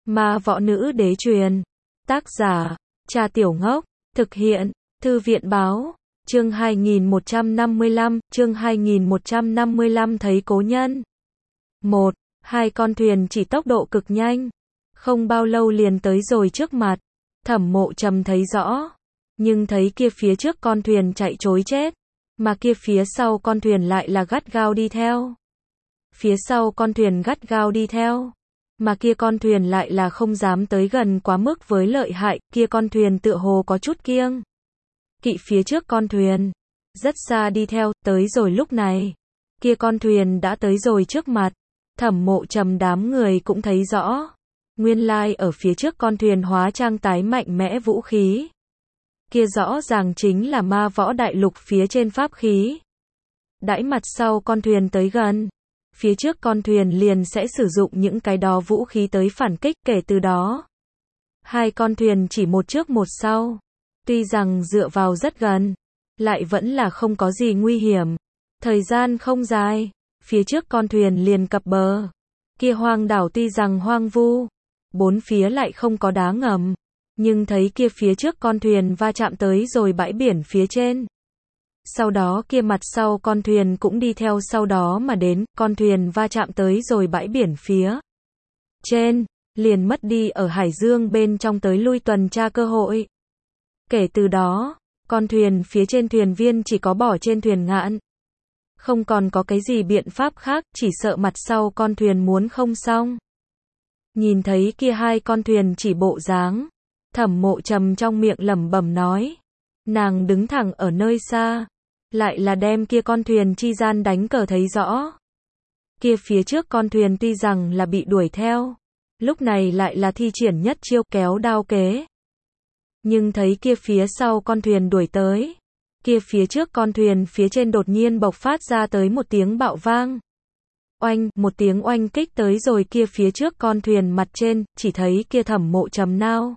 Ma võ nữ đế truyền. Tác giả, Cha Tiểu Ngốc. Thực hiện, Thư viện báo. Chương 2155 thấy cố nhân. 1. Hai con thuyền chỉ tốc độ cực nhanh. Không bao lâu liền tới rồi trước mặt. Thẩm Mộ Trầm thấy rõ. Nhưng thấy kia phía trước con thuyền chạy trối chết. Mà kia phía sau con thuyền lại là gắt gao đi theo. Phía sau con thuyền gắt gao đi theo. Mà kia con thuyền lại là không dám tới gần quá mức với lợi hại, kia con thuyền tựa hồ có chút kiêng kỵ phía trước con thuyền. Rất xa đi theo, tới rồi lúc này. Kia con thuyền đã tới rồi trước mặt. Thẩm Mộ Trầm đám người cũng thấy rõ. Nguyên lai ở phía trước con thuyền hóa trang tái mạnh mẽ vũ khí. Kia rõ ràng chính là ma võ đại lục phía trên pháp khí. Đãi mặt sau con thuyền tới gần. Phía trước con thuyền liền sẽ sử dụng những cái đó vũ khí tới phản kích, kể từ đó. Hai con thuyền chỉ một trước một sau. Tuy rằng dựa vào rất gần, lại vẫn là không có gì nguy hiểm. Thời gian không dài, phía trước con thuyền liền cập bờ. Kia hoang đảo tuy rằng hoang vu, bốn phía lại không có đá ngầm. Nhưng thấy kia phía trước con thuyền va chạm tới rồi bãi biển phía trên. Sau đó kia mặt sau con thuyền cũng đi theo sau đó mà đến, con thuyền va chạm tới rồi bãi biển phía trên, liền mất đi ở hải dương bên trong tới lui tuần tra cơ hội. Kể từ đó, con thuyền phía trên thuyền viên chỉ có bỏ trên thuyền ngạn. Không còn có cái gì biện pháp khác, chỉ sợ mặt sau con thuyền muốn không xong. Nhìn thấy kia hai con thuyền chỉ bộ dáng, Thẩm Mộ Trầm trong miệng lẩm bẩm nói. Nàng đứng thẳng ở nơi xa, lại là đem kia con thuyền chi gian đánh cờ thấy rõ. Kia phía trước con thuyền tuy rằng là bị đuổi theo, lúc này lại là thi triển nhất chiêu kéo đao kế. Nhưng thấy kia phía sau con thuyền đuổi tới, kia phía trước con thuyền phía trên đột nhiên bộc phát ra tới một tiếng bạo vang. Oanh, một tiếng oanh kích tới rồi kia phía trước con thuyền mặt trên, chỉ thấy kia Thẩm Mộ Trầm nào,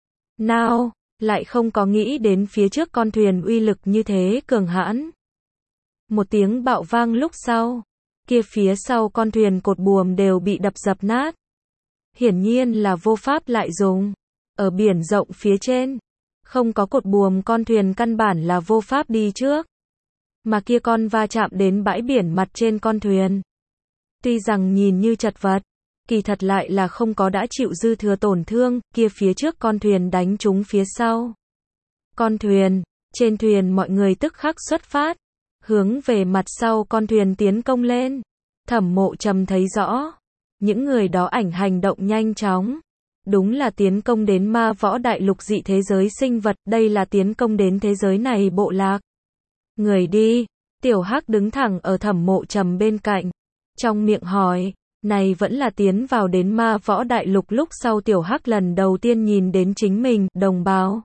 lại không có nghĩ đến phía trước con thuyền uy lực như thế cường hãn. Một tiếng bạo vang lúc sau, kia phía sau con thuyền cột buồm đều bị đập dập nát. Hiển nhiên là vô pháp lại dùng. Ở biển rộng phía trên, không có cột buồm con thuyền căn bản là vô pháp đi trước. Mà kia con va chạm đến bãi biển mặt trên con thuyền. Tuy rằng nhìn như chật vật, kỳ thật lại là không có đã chịu dư thừa tổn thương, kia phía trước con thuyền đánh trúng phía sau. Con thuyền, trên thuyền mọi người tức khắc xuất phát, hướng về mặt sau con thuyền tiến công lên. Thẩm Mộ Trầm thấy rõ, những người đó ảnh hành động nhanh chóng. Đúng là tiến công đến ma võ đại lục dị thế giới sinh vật, đây là tiến công đến thế giới này bộ lạc. Người đi, Tiểu Hắc đứng thẳng ở Thẩm Mộ Trầm bên cạnh, trong miệng hỏi. Này vẫn là tiến vào đến ma võ đại lục lúc sau Tiểu Hắc lần đầu tiên nhìn đến chính mình, đồng bào.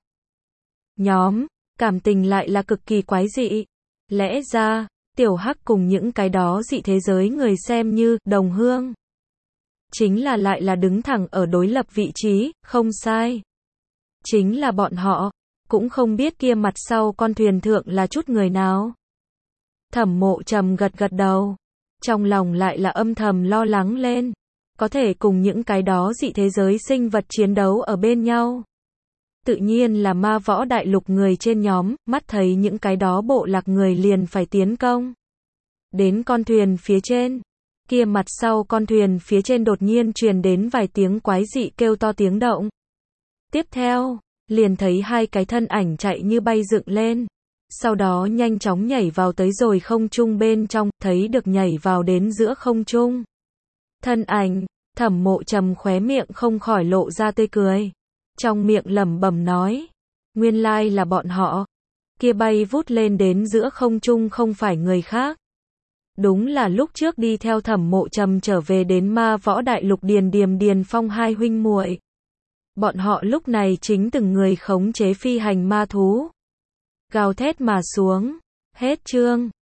Nhóm, cảm tình lại là cực kỳ quái dị. Lẽ ra, Tiểu Hắc cùng những cái đó dị thế giới người xem như đồng hương. Chính là lại là đứng thẳng ở đối lập vị trí, không sai. Chính là bọn họ, cũng không biết kia mặt sau con thuyền thượng là chút người nào. Thẩm Mộ Trầm gật gật đầu. Trong lòng lại là âm thầm lo lắng lên. Có thể cùng những cái đó dị thế giới sinh vật chiến đấu ở bên nhau. Tự nhiên là ma võ đại lục người trên nhóm, mắt thấy những cái đó bộ lạc người liền phải tiến công. Đến con thuyền phía trên. Kia mặt sau con thuyền phía trên đột nhiên truyền đến vài tiếng quái dị kêu to tiếng động. Tiếp theo, liền thấy hai cái thân ảnh chạy như bay dựng lên. Sau đó nhanh chóng nhảy vào tới rồi không trung bên trong, thấy được nhảy vào đến giữa không trung. Thân ảnh, Thẩm Mộ Trầm khóe miệng không khỏi lộ ra tươi cười. Trong miệng lẩm bẩm nói, nguyên lai là bọn họ. Kia bay vút lên đến giữa không trung không phải người khác. Đúng là lúc trước đi theo Thẩm Mộ Trầm trở về đến ma võ đại lục Điền Phong hai huynh muội. Bọn họ lúc này chính từng người khống chế phi hành ma thú. Gào thét mà xuống. Hết chương.